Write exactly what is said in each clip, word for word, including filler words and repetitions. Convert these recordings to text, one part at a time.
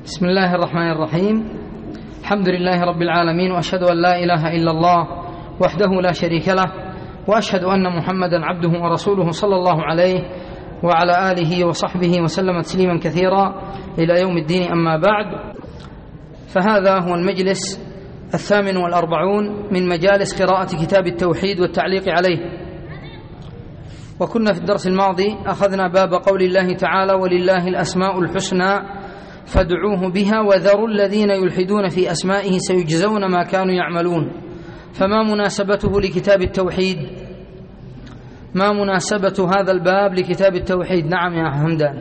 بسم الله الرحمن الرحيم. الحمد لله رب العالمين، وأشهد أن لا إله إلا الله وحده لا شريك له، وأشهد أن محمدا عبده ورسوله صلى الله عليه وعلى آله وصحبه وسلم تسليما كثيرا إلى يوم الدين. أما بعد، فهذا هو المجلس الثامن والأربعون من مجالس قراءة كتاب التوحيد والتعليق عليه. وكنا في الدرس الماضي أخذنا باب قول الله تعالى: ولله الأسماء الحسنى فادعوه بها وذروا الذين يلحدون في أسمائه سيجزون ما كانوا يعملون. فما مناسبته لكتاب التوحيد؟ ما مناسبة هذا الباب لكتاب التوحيد؟ نعم يا حمدان.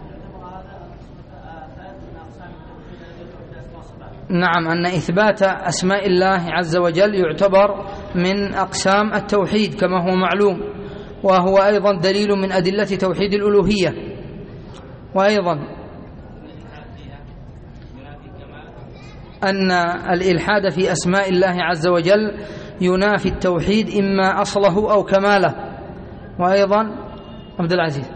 نعم، أن إثبات أسماء الله عز وجل يعتبر من أقسام التوحيد كما هو معلوم، وهو أيضا دليل من أدلة توحيد الألوهية. وأيضا أن الإلحاد في أسماء الله عز وجل ينافي التوحيد إما أصله أو كماله. وأيضا عبد العزيز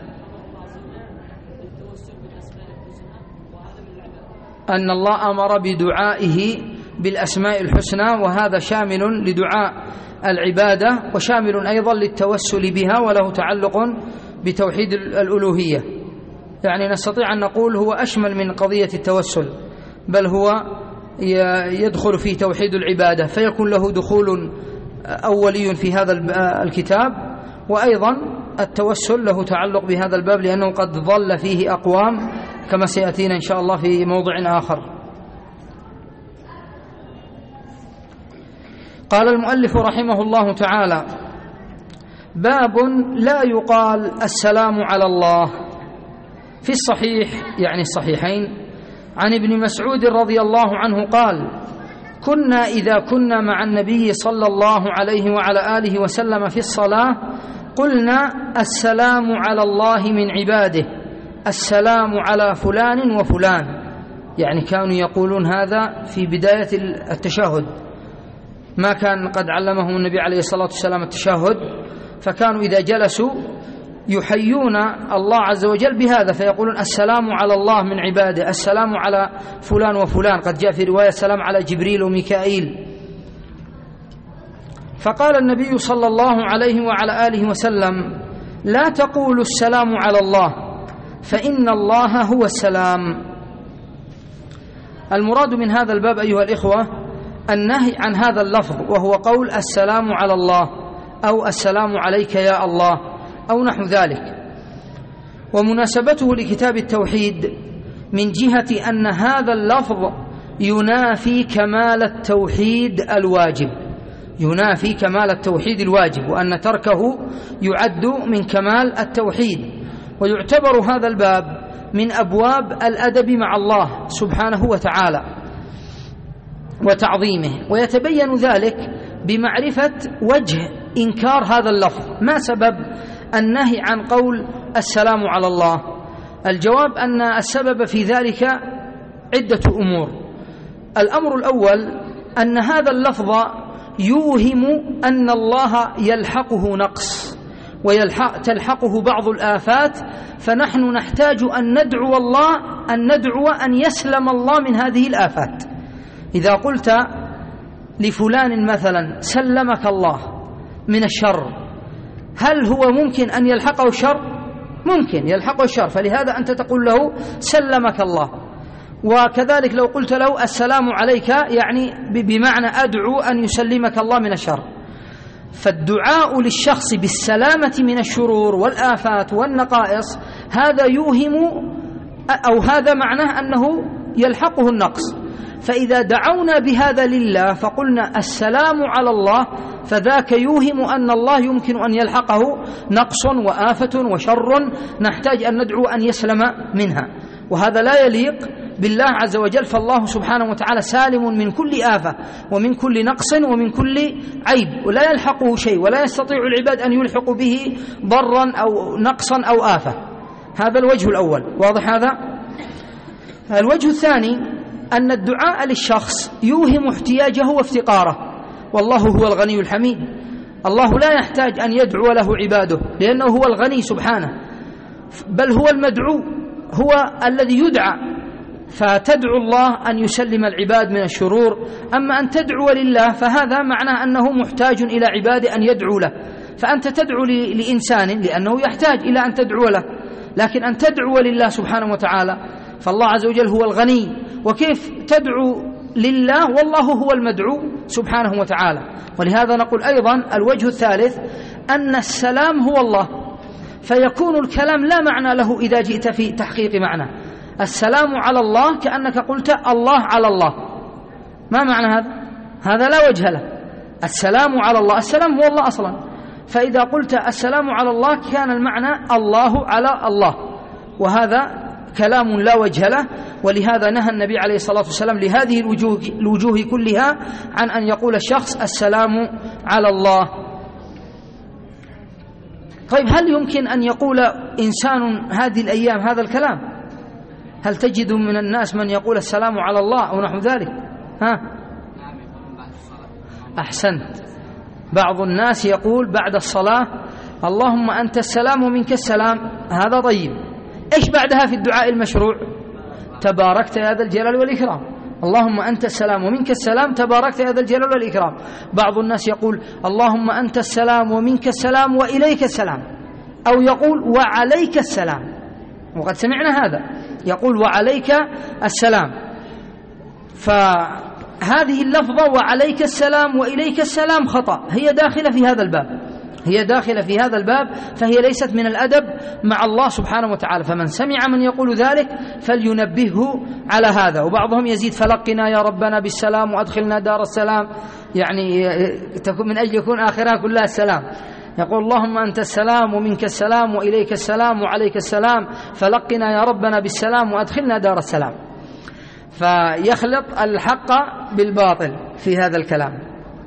أن الله أمر بدعائه بالأسماء الحسنى، وهذا شامل لدعاء العبادة وشامل أيضا للتوسل بها، وله تعلق بتوحيد الألوهية. يعني نستطيع أن نقول هو أشمل من قضية التوسل، بل هو يدخل في توحيد العبادة، فيكون له دخول أولي في هذا الكتاب. وأيضا التوسل له تعلق بهذا الباب، لأنه قد ضل فيه أقوام كما سيأتينا إن شاء الله في موضع آخر. قال المؤلف رحمه الله تعالى: باب لا يقال السلام على الله. في الصحيح يعني الصحيحين عن ابن مسعود رضي الله عنه قال: كنا إذا كنا مع النبي صلى الله عليه وعلى آله وسلم في الصلاة قلنا السلام على الله من عباده، السلام على فلان وفلان. يعني كانوا يقولون هذا في بداية التشهد، ما كان قد علمهم النبي عليه الصلاة والسلام التشهد، فكانوا إذا جلسوا يحيون الله عز وجل بهذا، فيقولون السلام على الله من عباده، السلام على فلان وفلان. قد جاء في رواية السلام على جبريل وميكائيل. فقال النبي صلى الله عليه وعلى آله وسلم: لا تقولوا السلام على الله فإن الله هو السلام. المراد من هذا الباب أيها الإخوة النهي عن هذا اللفظ، وهو قول السلام على الله أو السلام عليك يا الله أو نحو ذلك. ومناسبته لكتاب التوحيد من جهة أن هذا اللفظ ينافي كمال التوحيد الواجب، ينافي كمال التوحيد الواجب، وأن تركه يعد من كمال التوحيد. ويعتبر هذا الباب من أبواب الأدب مع الله سبحانه وتعالى وتعظيمه، ويتبين ذلك بمعرفة وجه إنكار هذا اللفظ. ما سبب النهي عن قول السلام على الله؟ الجواب أن السبب في ذلك عدة أمور. الأمر الأول أن هذا اللفظ يوهم أن الله يلحقه نقص وتلحقه بعض الآفات، فنحن نحتاج أن ندعو الله أن ندعو أن يسلم الله من هذه الآفات. إذا قلت لفلان مثلا سلمك الله من الشر، هل هو ممكن أن يلحقه الشر؟ ممكن يلحقه الشر، فلهذا أنت تقول له سلمك الله. وكذلك لو قلت له السلام عليك، يعني بمعنى أدعو أن يسلمك الله من الشر. فالدعاء للشخص بالسلامة من الشرور والآفات والنقائص هذا يوهم، أو هذا معناه أنه يلحقه النقص. فإذا دعونا بهذا لله فقلنا السلام على الله، فذاك يوهم أن الله يمكن أن يلحقه نقص وآفة وشر نحتاج أن ندعو أن يسلم منها، وهذا لا يليق بالله عز وجل. فالله سبحانه وتعالى سالم من كل آفة ومن كل نقص ومن كل عيب، ولا يلحقه شيء، ولا يستطيع العباد أن يلحقوا به ضرا أو نقصا أو آفة. هذا الوجه الأول، واضح هذا؟ الوجه الثاني أن الدعاء للشخص يوهم احتياجه وافتقاره، والله هو الغني الحميد. الله لا يحتاج أن يدعو له عباده، لأنه هو الغني سبحانه، بل هو المدعو، هو الذي يدعى. فتدعو الله أن يسلم العباد من الشرور. أما أن تدعو لله فهذا معناه أنه محتاج إلى عباده أن يدعو له، فأنت تدعو لإنسان لأنه يحتاج إلى أن تدعو له، لكن أن تدعو لله سبحانه وتعالى فالله عز وجل هو الغني، وكيف تدعو لله والله هو المدعو سبحانه وتعالى. ولهذا نقول أيضا الوجه الثالث أن السلام هو الله، فيكون الكلام لا معنى له إذا جئت في تحقيق معنى. السلام على الله كأنك قلت الله على الله، ما معنى هذا؟ هذا لا وجه له. السلام على الله، السلام هو الله أصلا، فإذا قلت السلام على الله كان المعنى الله على الله، وهذا كلام لا وجه له. ولهذا نهى النبي عليه الصلاة والسلام لهذه الوجوه, الوجوه كلها عن أن يقول الشخص السلام على الله. طيب هل يمكن أن يقول إنسان هذه الأيام هذا الكلام؟ هل تجد من الناس من يقول السلام على الله أو نحو ذلك؟ ها؟ أحسنت، بعض الناس يقول بعد الصلاة اللهم أنت السلام ومنك السلام، هذا طيب. إيش بعدها في الدعاء المشروع؟ تباركت يا ذا الجلال والإكرام، اللهم أنت السلام ومنك السلام تباركت يا ذا الجلال والإكرام. بعض الناس يقول اللهم أنت السلام ومنك السلام وإليك السلام، أو يقول وعليك السلام، وقد سمعنا هذا يقول وعليك السلام. فهذه اللفظة وعليك السلام وإليك السلام خطأ، هي داخلة في هذا الباب، هي داخلة في هذا الباب، فهي ليست من الأدب مع الله سبحانه وتعالى. فمن سمع من يقول ذلك فلينبهه على هذا. وبعضهم يزيد فلقنا يا ربنا بالسلام وأدخلنا دار السلام، يعني من أجل يكون آخرها كلها السلام. يقول اللهم أنت السلام ومنك السلام وإليك السلام وعليك السلام، فلقنا يا ربنا بالسلام وأدخلنا دار السلام. فيخلط الحق بالباطل في هذا الكلام.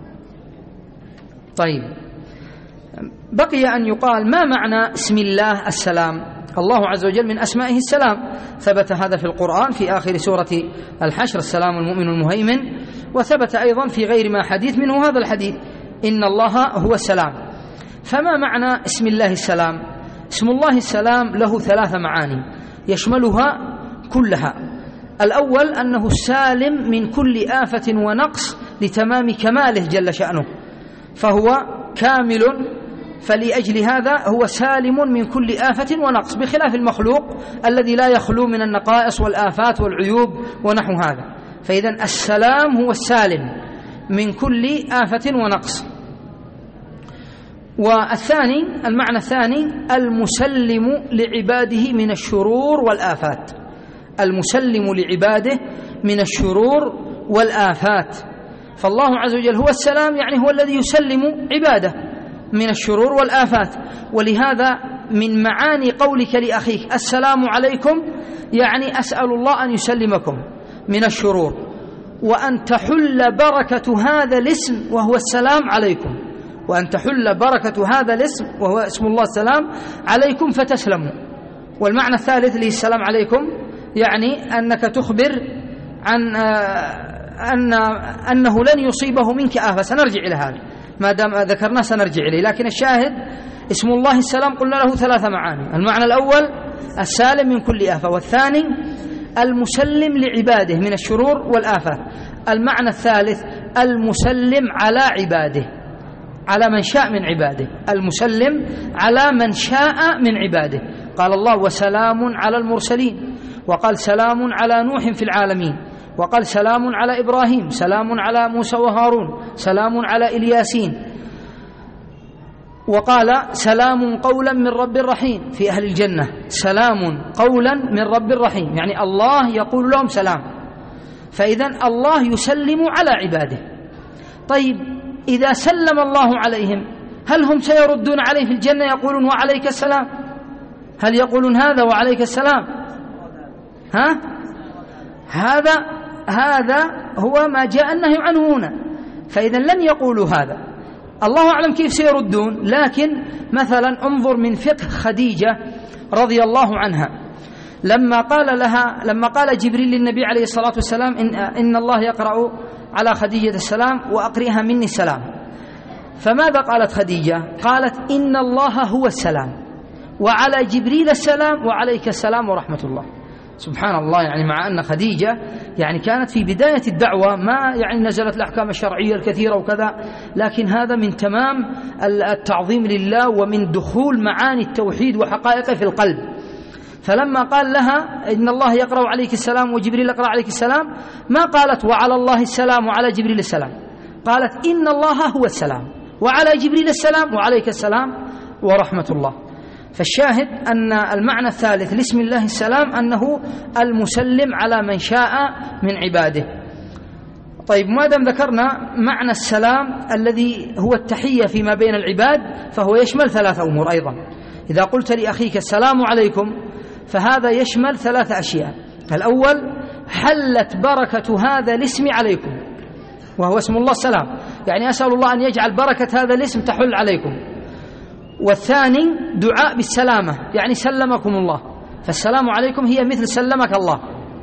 طيب، بقي أن يقال ما معنى اسم الله السلام؟ الله عز وجل من أسمائه السلام، ثبت هذا في القرآن في آخر سورة الحشر السلام المؤمن المهيمن، وثبت أيضا في غير ما حديث منه هذا الحديث إن الله هو السلام. فما معنى اسم الله السلام؟ اسم الله السلام له ثلاث معاني يشملها كلها. الأول أنه السالم من كل آفة ونقص لتمام كماله جل شأنه، فهو كامل، فلأجل هذا هو سالم من كل آفة ونقص، بخلاف المخلوق الذي لا يخلو من النقائص والآفات والعيوب ونحو هذا. فإذا السلام هو السالم من كل آفة ونقص. والثاني المعنى الثاني المسلم لعباده من الشرور والآفات، المسلم لعباده من الشرور والآفات. فالله عز وجل هو السلام، يعني هو الذي يسلم عباده من الشرور والآفات. ولهذا من معاني قولك لأخيك السلام عليكم يعني أسأل الله أن يسلمكم من الشرور، وأن تحل بركة هذا الاسم وهو السلام عليكم، وأن تحل بركة هذا الاسم وهو اسم الله السلام عليكم فتسلموا. والمعنى الثالث للسلام عليكم يعني أنك تخبر عن أن أنه لن يصيبه منك آفة. سنرجع إلى هذا ما دام ذكرنا، سنرجع إليه. لكن الشاهد اسم الله السلام قلنا له ثلاث معاني. المعنى الأول السالم من كل آفة، والثاني المسلم لعباده من الشرور والآفات. المعنى الثالث المسلم على عباده، على من شاء من عباده، المسلم على من شاء من عباده. قال الله وسلام على المرسلين، وقال سلام على نوح في العالمين، وقال سلام على إبراهيم، سلام على موسى وهارون، سلام على إلياسين، وقال سلام قولا من رب رحيم في أهل الجنة، سلام قولا من رب رحيم، يعني الله يقول لهم سلام. فإذا الله يسلم على عباده. طيب إذا سلم الله عليهم هل هم سيردون عليه في الجنة يقولون وعليك السلام؟ هل يقولون هذا وعليك السلام؟ ها؟ هذا هذا هو ما جاء النهي عنه هنا. فإذا لن يقولوا هذا، الله أعلم كيف سيردون. لكن مثلا انظر من فقه خديجة رضي الله عنها لما قال لها لما قال جبريل للنبي عليه الصلاة والسلام إن, إن الله يقرأ على خديجة السلام وأقرئها مني السلام، فماذا قالت خديجة؟ قالت إن الله هو السلام وعلى جبريل السلام وعليك السلام ورحمة الله. سبحان الله، يعني مع أن خديجة يعني كانت في بداية الدعوة، ما يعني نزلت الأحكام الشرعية الكثيرة وكذا، لكن هذا من تمام التعظيم لله ومن دخول معاني التوحيد وحقائقه في القلب. فلما قال لها إن الله يقرأ عليك السلام وجبريل يقرأ عليك السلام، ما قالت وعلى الله السلام وعلى جبريل السلام، قالت إن الله هو السلام وعلى جبريل السلام وعليك السلام ورحمة الله. فالشاهد أن المعنى الثالث لاسم الله السلام أنه المسلم على من شاء من عباده. طيب، ما دام ذكرنا معنى السلام الذي هو التحية فيما بين العباد، فهو يشمل ثلاث أمور أيضا. إذا قلت لأخيك السلام عليكم فهذا يشمل ثلاث أشياء. الأول، حلت بركة هذا الاسم عليكم، وهو اسم الله السلام، يعني أسأل الله أن يجعل بركة هذا الاسم تحل عليكم. والثاني دعاء بالسلامة، يعني سلمكم الله، فالسلام عليكم هي مثل سلمك الله.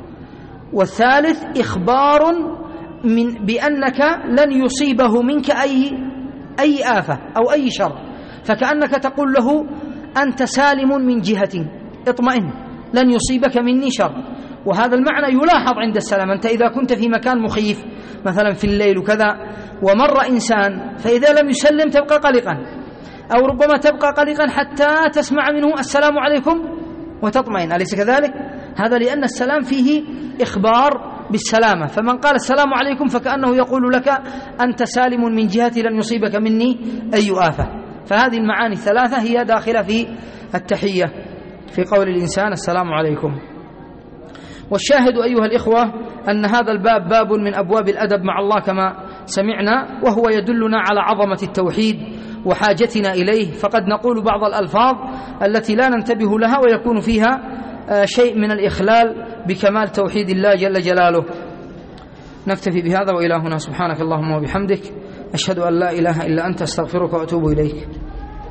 والثالث إخبار من بأنك لن يصيبه منك أي أي آفة أو أي شر، فكأنك تقول له أنت سالم من جهتي، اطمئن لن يصيبك مني شر. وهذا المعنى يلاحظ عند السلام. أنت إذا كنت في مكان مخيف مثلا في الليل وكذا ومر إنسان، فإذا لم يسلم تبقى قلقا، أو ربما تبقى قلقا حتى تسمع منه السلام عليكم وتطمئن، أليس كذلك؟ هذا لأن السلام فيه إخبار بالسلامة، فمن قال السلام عليكم فكأنه يقول لك أنت سالم من جهتي لن يصيبك مني أي آفة. فهذه المعاني الثلاثة هي داخلة في التحية في قول الإنسان السلام عليكم. والشاهد أيها الإخوة أن هذا الباب باب من أبواب الأدب مع الله كما سمعنا، وهو يدلنا على عظمة التوحيد وحاجتنا إليه. فقد نقول بعض الألفاظ التي لا ننتبه لها ويكون فيها شيء من الإخلال بكمال توحيد الله جل جلاله. نكتفي بهذا وإلى هنا. سبحانك اللهم وبحمدك، أشهد أن لا إله إلا أنت، أستغفرك وأتوب إليك.